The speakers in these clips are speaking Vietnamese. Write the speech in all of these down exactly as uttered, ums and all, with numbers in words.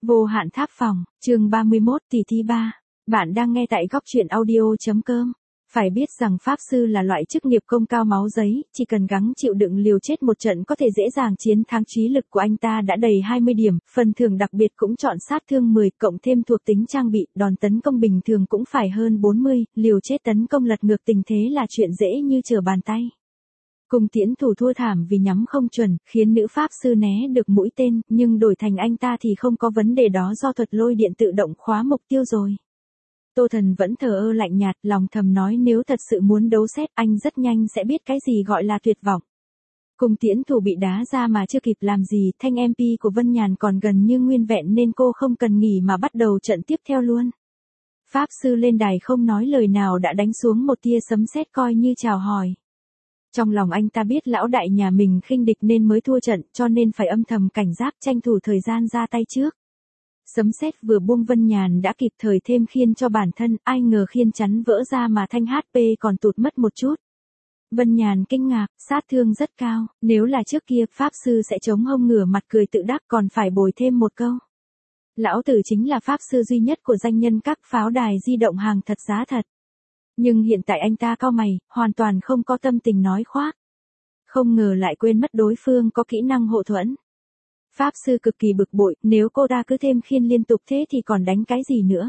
Vô hạn tháp phòng, chương ba mươi mốt tỷ thí ba. Bạn đang nghe tại góc truyện audio.com. Phải biết rằng Pháp Sư là loại chức nghiệp công cao máu giấy, chỉ cần gắng chịu đựng liều chết một trận có thể dễ dàng chiến thắng. Trí lực của anh ta đã đầy hai mươi điểm, phần thưởng đặc biệt cũng chọn sát thương mười, cộng thêm thuộc tính trang bị, đòn tấn công bình thường cũng phải hơn bốn mươi, liều chết tấn công lật ngược tình thế là chuyện dễ như trở bàn tay. Cùng tiễn thủ thua thảm vì nhắm không chuẩn, khiến nữ Pháp Sư né được mũi tên, nhưng đổi thành anh ta thì không có vấn đề đó do thuật lôi điện tự động khóa mục tiêu rồi. Tô Thần vẫn thờ ơ lạnh nhạt, lòng thầm nói nếu thật sự muốn đấu xét anh rất nhanh sẽ biết cái gì gọi là tuyệt vọng. Cùng tiễn thủ bị đá ra mà chưa kịp làm gì, thanh em pê của Vân Nhàn còn gần như nguyên vẹn nên cô không cần nghỉ mà bắt đầu trận tiếp theo luôn. Pháp Sư lên đài không nói lời nào đã đánh xuống một tia sấm sét coi như chào hỏi. Trong lòng anh ta biết lão đại nhà mình khinh địch nên mới thua trận, cho nên phải âm thầm cảnh giác tranh thủ thời gian ra tay trước. Sấm sét vừa buông Vân Nhàn đã kịp thời thêm khiên cho bản thân, ai ngờ khiên chắn vỡ ra mà thanh hát pê còn tụt mất một chút. Vân Nhàn kinh ngạc, sát thương rất cao, nếu là trước kia Pháp Sư sẽ chống hông ngửa mặt cười tự đắc còn phải bồi thêm một câu. Lão tử chính là Pháp Sư duy nhất của danh nhân các pháo đài di động hàng thật giá thật. Nhưng hiện tại anh ta cau mày, hoàn toàn không có tâm tình nói khoác. Không ngờ lại quên mất đối phương có kỹ năng hộ thuẫn. Pháp Sư cực kỳ bực bội, nếu cô ta cứ thêm khiên liên tục thế thì còn đánh cái gì nữa.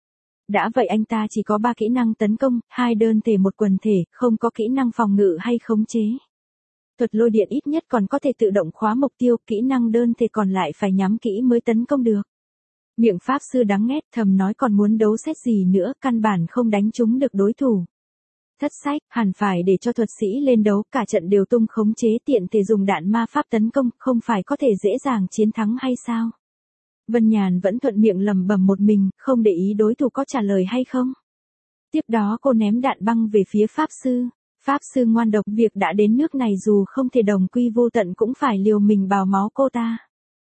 Đã vậy anh ta chỉ có ba kỹ năng tấn công, hai đơn thể một quần thể, không có kỹ năng phòng ngự hay khống chế. Thuật lôi điện ít nhất còn có thể tự động khóa mục tiêu, kỹ năng đơn thể còn lại phải nhắm kỹ mới tấn công được. Miệng Pháp Sư đắng nghét thầm nói còn muốn đấu xét gì nữa, căn bản không đánh trúng được đối thủ. Thất sách, hẳn phải để cho thuật sĩ lên đấu, cả trận đều tung khống chế tiện thể dùng đạn ma pháp tấn công, không phải có thể dễ dàng chiến thắng hay sao? Vân Nhàn vẫn thuận miệng lẩm bẩm một mình, không để ý đối thủ có trả lời hay không. Tiếp đó cô ném đạn băng về phía Pháp Sư. Pháp Sư ngoan độc, việc đã đến nước này dù không thể đồng quy vô tận cũng phải liều mình bào máu cô ta.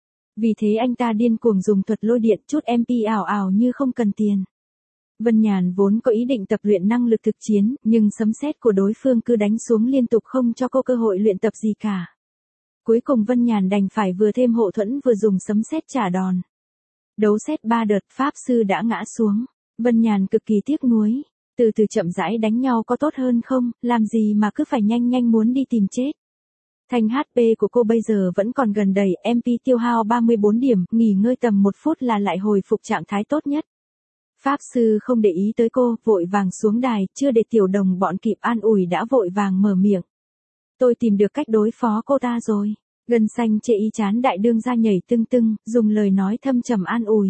Vì thế anh ta điên cuồng dùng thuật lôi điện, chút em pê ảo ảo như không cần tiền. Vân Nhàn vốn có ý định tập luyện năng lực thực chiến, nhưng sấm sét của đối phương cứ đánh xuống liên tục không cho cô cơ hội luyện tập gì cả. Cuối cùng Vân Nhàn đành phải vừa thêm hộ thuẫn vừa dùng sấm sét trả đòn. Đấu xét ba đợt, Pháp Sư đã ngã xuống. Vân Nhàn cực kỳ tiếc nuối. Từ từ chậm rãi đánh nhau có tốt hơn không, làm gì mà cứ phải nhanh nhanh muốn đi tìm chết. Thanh hát pê của cô bây giờ vẫn còn gần đầy, em pê tiêu hao ba mươi bốn điểm, nghỉ ngơi tầm một phút là lại hồi phục trạng thái tốt nhất. Pháp Sư không để ý tới cô, vội vàng xuống đài, chưa để tiểu đồng bọn kịp an ủi đã vội vàng mở miệng. Tôi tìm được cách đối phó cô ta rồi. Gân xanh chệ y chán đại đương ra nhảy tưng tưng, dùng lời nói thâm trầm an ủi.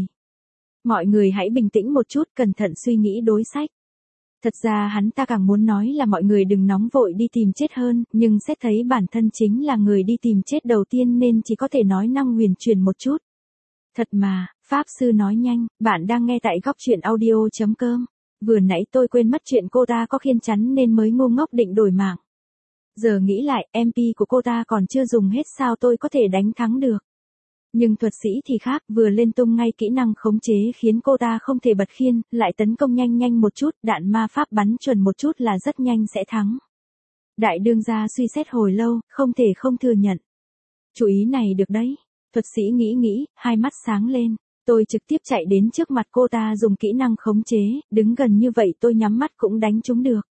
Mọi người hãy bình tĩnh một chút, cẩn thận suy nghĩ đối sách. Thật ra hắn ta càng muốn nói là mọi người đừng nóng vội đi tìm chết hơn, nhưng xét thấy bản thân chính là người đi tìm chết đầu tiên nên chỉ có thể nói năng huyền chuyển một chút. Thật mà, Pháp Sư nói nhanh, bạn đang nghe tại góc truyện audio.com. Vừa nãy tôi quên mất chuyện cô ta có khiên chắn nên mới ngu ngốc định đổi mạng. Giờ nghĩ lại, em pê của cô ta còn chưa dùng hết sao tôi có thể đánh thắng được. Nhưng thuật sĩ thì khác, vừa lên tung ngay kỹ năng khống chế khiến cô ta không thể bật khiên, lại tấn công nhanh nhanh một chút, đạn ma pháp bắn chuẩn một chút là rất nhanh sẽ thắng. Đại đương gia suy xét hồi lâu, không thể không thừa nhận. Chú ý này được đấy. Thuật sĩ nghĩ nghĩ, hai mắt sáng lên. Tôi trực tiếp chạy đến trước mặt cô ta dùng kỹ năng khống chế, đứng gần như vậy tôi nhắm mắt cũng đánh trúng được.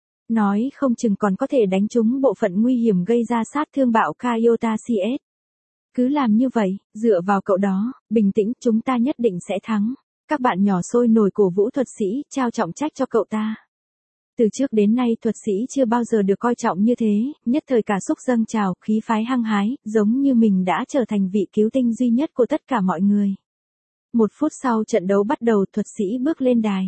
Nói không chừng còn có thể đánh trúng bộ phận nguy hiểm gây ra sát thương bạo Kaiota xê ét. Cứ làm như vậy, dựa vào cậu đó, bình tĩnh, chúng ta nhất định sẽ thắng. Các bạn nhỏ sôi nổi cổ vũ thuật sĩ, trao trọng trách cho cậu ta. Từ trước đến nay thuật sĩ chưa bao giờ được coi trọng như thế, nhất thời cả xúc dâng trào, khí phái hăng hái, giống như mình đã trở thành vị cứu tinh duy nhất của tất cả mọi người. Một phút sau trận đấu bắt đầu, thuật sĩ bước lên đài.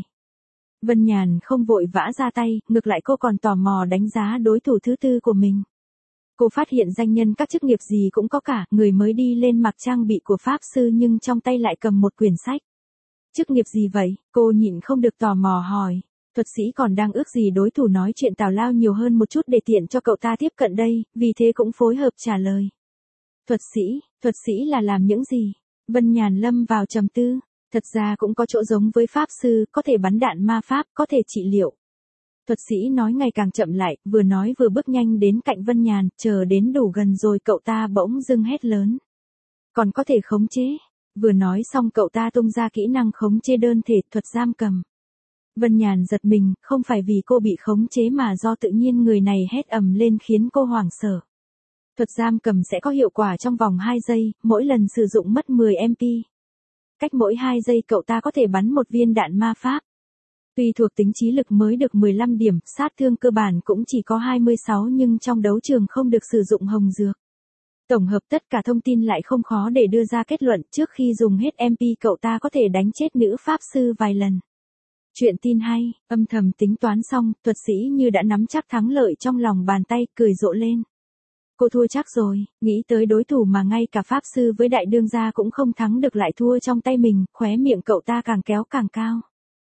Vân Nhàn không vội vã ra tay, ngược lại cô còn tò mò đánh giá đối thủ thứ tư của mình. Cô phát hiện danh nhân các chức nghiệp gì cũng có cả, người mới đi lên mặc trang bị của Pháp Sư nhưng trong tay lại cầm một quyển sách. Chức nghiệp gì vậy? Cô nhịn không được tò mò hỏi. Thuật sĩ còn đang ước gì đối thủ nói chuyện tào lao nhiều hơn một chút để tiện cho cậu ta tiếp cận đây, vì thế cũng phối hợp trả lời. Thuật sĩ, thuật sĩ là làm những gì? Vân Nhàn lâm vào trầm tư. Thật ra cũng có chỗ giống với Pháp Sư, có thể bắn đạn ma pháp, có thể trị liệu. Thuật sĩ nói ngày càng chậm lại, vừa nói vừa bước nhanh đến cạnh Vân Nhàn, chờ đến đủ gần rồi cậu ta bỗng dưng hét lớn. Còn có thể khống chế. Vừa nói xong cậu ta tung ra kỹ năng khống chế đơn thể thuật giam cầm. Vân Nhàn giật mình, không phải vì cô bị khống chế mà do tự nhiên người này hét ầm lên khiến cô hoảng sợ. Thuật giam cầm sẽ có hiệu quả trong vòng hai giây, mỗi lần sử dụng mất mười em pê. Cách mỗi hai giây cậu ta có thể bắn một viên đạn ma pháp. Tuy thuộc tính trí lực mới được mười lăm điểm, sát thương cơ bản cũng chỉ có hai mươi sáu nhưng trong đấu trường không được sử dụng hồng dược. Tổng hợp tất cả thông tin lại không khó để đưa ra kết luận, trước khi dùng hết em pê cậu ta có thể đánh chết nữ pháp sư vài lần. Chuyện tin hay, âm thầm tính toán xong, thuật sĩ như đã nắm chắc thắng lợi trong lòng bàn tay, cười rộ lên. Cô thua chắc rồi, nghĩ tới đối thủ mà ngay cả pháp sư với đại đương gia cũng không thắng được lại thua trong tay mình, khóe miệng cậu ta càng kéo càng cao.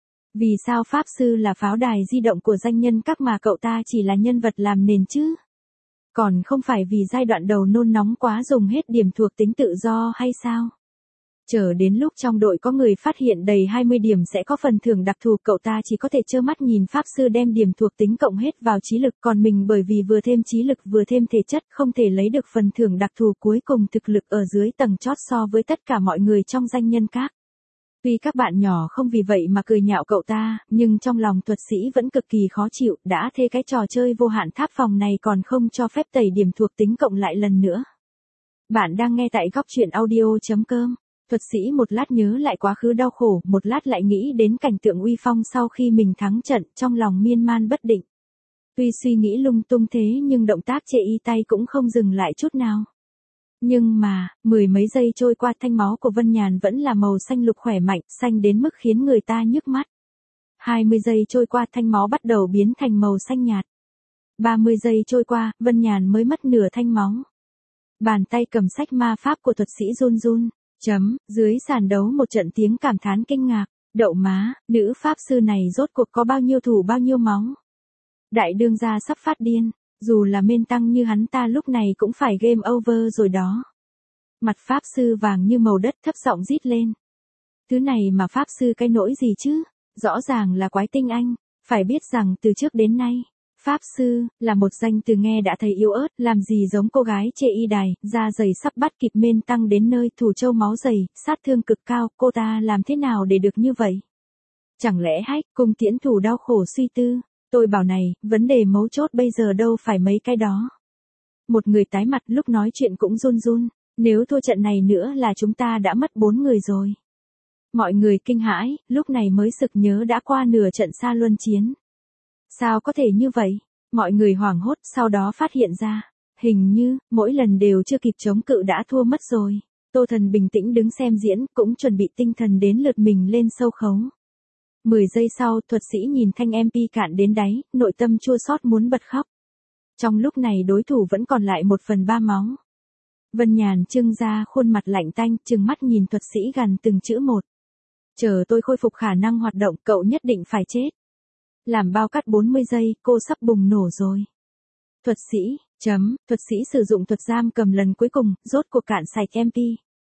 Vì sao pháp sư là pháo đài di động của danh nhân các mà cậu ta chỉ là nhân vật làm nền chứ? Còn không phải vì giai đoạn đầu nôn nóng quá dùng hết điểm thuộc tính tự do hay sao? Chờ đến lúc trong đội có người phát hiện đầy hai mươi điểm sẽ có phần thưởng đặc thù, cậu ta chỉ có thể trơ mắt nhìn pháp sư đem điểm thuộc tính cộng hết vào trí lực, còn mình bởi vì vừa thêm trí lực vừa thêm thể chất không thể lấy được phần thưởng đặc thù, cuối cùng thực lực ở dưới tầng chót so với tất cả mọi người trong danh nhân các. Tuy các bạn nhỏ không vì vậy mà cười nhạo cậu ta, nhưng trong lòng thuật sĩ vẫn cực kỳ khó chịu, đã thế cái trò chơi vô hạn tháp phòng này còn không cho phép tẩy điểm thuộc tính cộng lại lần nữa. Bạn đang nghe tại góc truyện audio chấm com. Thuật sĩ một lát nhớ lại quá khứ đau khổ, một lát lại nghĩ đến cảnh tượng uy phong sau khi mình thắng trận, trong lòng miên man bất định. Tuy suy nghĩ lung tung thế nhưng động tác chệ y tay cũng không dừng lại chút nào. Nhưng mà, mười mấy giây trôi qua thanh máu của Vân Nhàn vẫn là màu xanh lục khỏe mạnh, xanh đến mức khiến người ta nhức mắt. hai mươi giây trôi qua thanh máu bắt đầu biến thành màu xanh nhạt. ba mươi giây trôi qua, Vân Nhàn mới mất nửa thanh máu. Bàn tay cầm sách ma pháp của thuật sĩ run run. Chấm, dưới sàn đấu một trận tiếng cảm thán kinh ngạc, đậu má, nữ pháp sư này rốt cuộc có bao nhiêu thủ bao nhiêu máu. Đại đương gia sắp phát điên, dù là mên tăng như hắn ta lúc này cũng phải game over rồi đó. Mặt pháp sư vàng như màu đất thấp giọng rít lên. Thứ này mà pháp sư cái nỗi gì chứ, rõ ràng là quái tinh anh, phải biết rằng từ trước đến nay. Pháp sư, là một danh từ nghe đã thấy yếu ớt, làm gì giống cô gái chê y đài, da dày sắp bắt kịp mên tăng đến nơi, thủ châu máu dày, sát thương cực cao, cô ta làm thế nào để được như vậy? Chẳng lẽ hách, cung tiễn thủ đau khổ suy tư, tôi bảo này, vấn đề mấu chốt bây giờ đâu phải mấy cái đó. Một người tái mặt lúc nói chuyện cũng run run, nếu thua trận này nữa là chúng ta đã mất bốn người rồi. Mọi người kinh hãi, lúc này mới sực nhớ đã qua nửa trận xa luân chiến. Sao có thể như vậy? Mọi người hoảng hốt sau đó phát hiện ra. Hình như, mỗi lần đều chưa kịp chống cự đã thua mất rồi. Tô Thần bình tĩnh đứng xem diễn, cũng chuẩn bị tinh thần đến lượt mình lên sâu khấu. mười giây sau, thuật sĩ nhìn thanh em pê cạn đến đáy, nội tâm chua xót muốn bật khóc. Trong lúc này đối thủ vẫn còn lại một phần ba máu. Vân Nhàn trưng ra khuôn mặt lạnh tanh, trừng mắt nhìn thuật sĩ gằn từng chữ một. Chờ tôi khôi phục khả năng hoạt động, cậu nhất định phải chết. Làm bao cắt bốn mươi giây, cô sắp bùng nổ rồi. Thuật sĩ, chấm, thuật sĩ sử dụng thuật giam cầm lần cuối cùng, rốt cuộc cạn sạch em pê.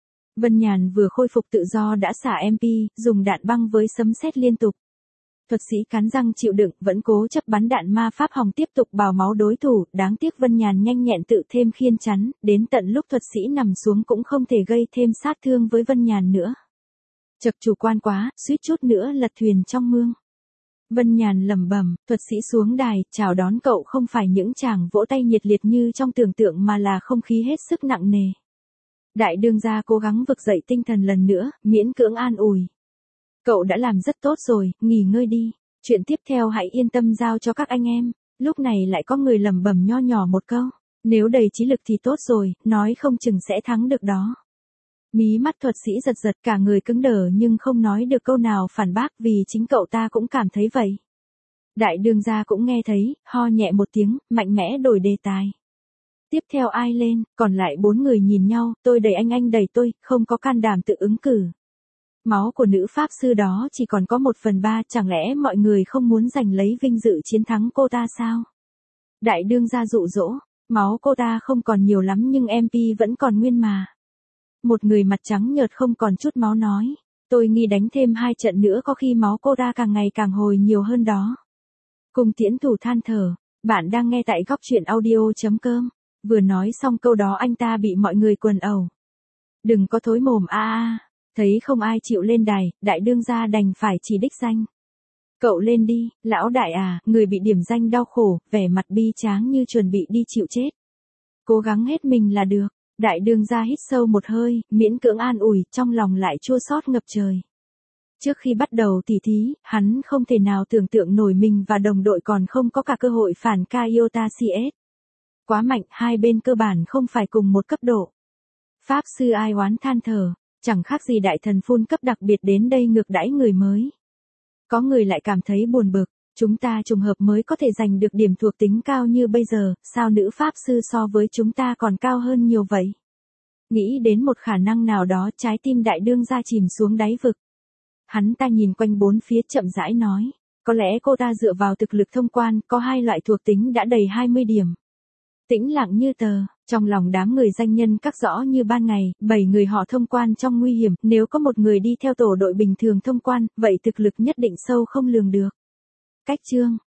Vân Nhàn vừa khôi phục tự do đã xả em pê, dùng đạn băng với sấm sét liên tục. Thuật sĩ cắn răng chịu đựng, vẫn cố chấp bắn đạn ma pháp hồng tiếp tục bào máu đối thủ, đáng tiếc Vân Nhàn nhanh nhẹn tự thêm khiên chắn, đến tận lúc thuật sĩ nằm xuống cũng không thể gây thêm sát thương với Vân Nhàn nữa. Chật chủ quan quá, suýt chút nữa lật thuyền trong mương. Vân Nhàn lẩm bẩm, thuật sĩ xuống đài, chào đón cậu không phải những chàng vỗ tay nhiệt liệt như trong tưởng tượng mà là không khí hết sức nặng nề. Đại đương gia cố gắng vực dậy tinh thần lần nữa, miễn cưỡng an ủi. Cậu đã làm rất tốt rồi, nghỉ ngơi đi. Chuyện tiếp theo hãy yên tâm giao cho các anh em. Lúc này lại có người lẩm bẩm nho nhỏ một câu. Nếu đầy trí lực thì tốt rồi, nói không chừng sẽ thắng được đó. Mí mắt thuật sĩ giật giật, cả người cứng đờ nhưng không nói được câu nào phản bác vì chính cậu ta cũng cảm thấy vậy. Đại đương gia cũng nghe thấy, ho nhẹ một tiếng, mạnh mẽ đổi đề tài. Tiếp theo ai lên, còn lại bốn người nhìn nhau, tôi đẩy anh anh đẩy tôi, không có can đảm tự ứng cử. Máu của nữ pháp sư đó chỉ còn có một phần ba, chẳng lẽ mọi người không muốn giành lấy vinh dự chiến thắng cô ta sao? Đại đương gia dụ dỗ, máu cô ta không còn nhiều lắm nhưng em pê vẫn còn nguyên mà. Một người mặt trắng nhợt không còn chút máu nói, tôi nghi đánh thêm hai trận nữa có khi máu cô ta càng ngày càng hồi nhiều hơn đó. Cung tiễn thủ than thở, bạn đang nghe tại góc truyện audio chấm com. Vừa nói xong câu đó anh ta bị mọi người quần ẩu. Đừng có thối mồm a a. Thấy không ai chịu lên đài, đại đương gia đành phải chỉ đích danh. Cậu lên đi, lão đại à, người bị điểm danh đau khổ, vẻ mặt bi tráng như chuẩn bị đi chịu chết. Cố gắng hết mình là được. Đại đương gia hít sâu một hơi, miễn cưỡng an ủi, trong lòng lại chua xót ngập trời. Trước khi bắt đầu tỉ thí, hắn không thể nào tưởng tượng nổi mình và đồng đội còn không có cả cơ hội phản Kyota xê ét. Quá mạnh, hai bên cơ bản không phải cùng một cấp độ. Pháp sư ai oán than thở, chẳng khác gì đại thần phun cấp đặc biệt đến đây ngược đãi người mới. Có người lại cảm thấy buồn bực, chúng ta trùng hợp mới có thể giành được điểm thuộc tính cao như bây giờ, sao nữ pháp sư so với chúng ta còn cao hơn nhiều vậy? Nghĩ đến một khả năng nào đó, trái tim đại đương gia chìm xuống đáy vực. Hắn ta nhìn quanh bốn phía chậm rãi nói, có lẽ cô ta dựa vào thực lực thông quan, có hai loại thuộc tính đã đầy hai mươi điểm. Tĩnh lặng như tờ, trong lòng đám người danh nhân các rõ như ban ngày, bảy người họ thông quan trong nguy hiểm, nếu có một người đi theo tổ đội bình thường thông quan, vậy thực lực nhất định sâu không lường được. Cách chương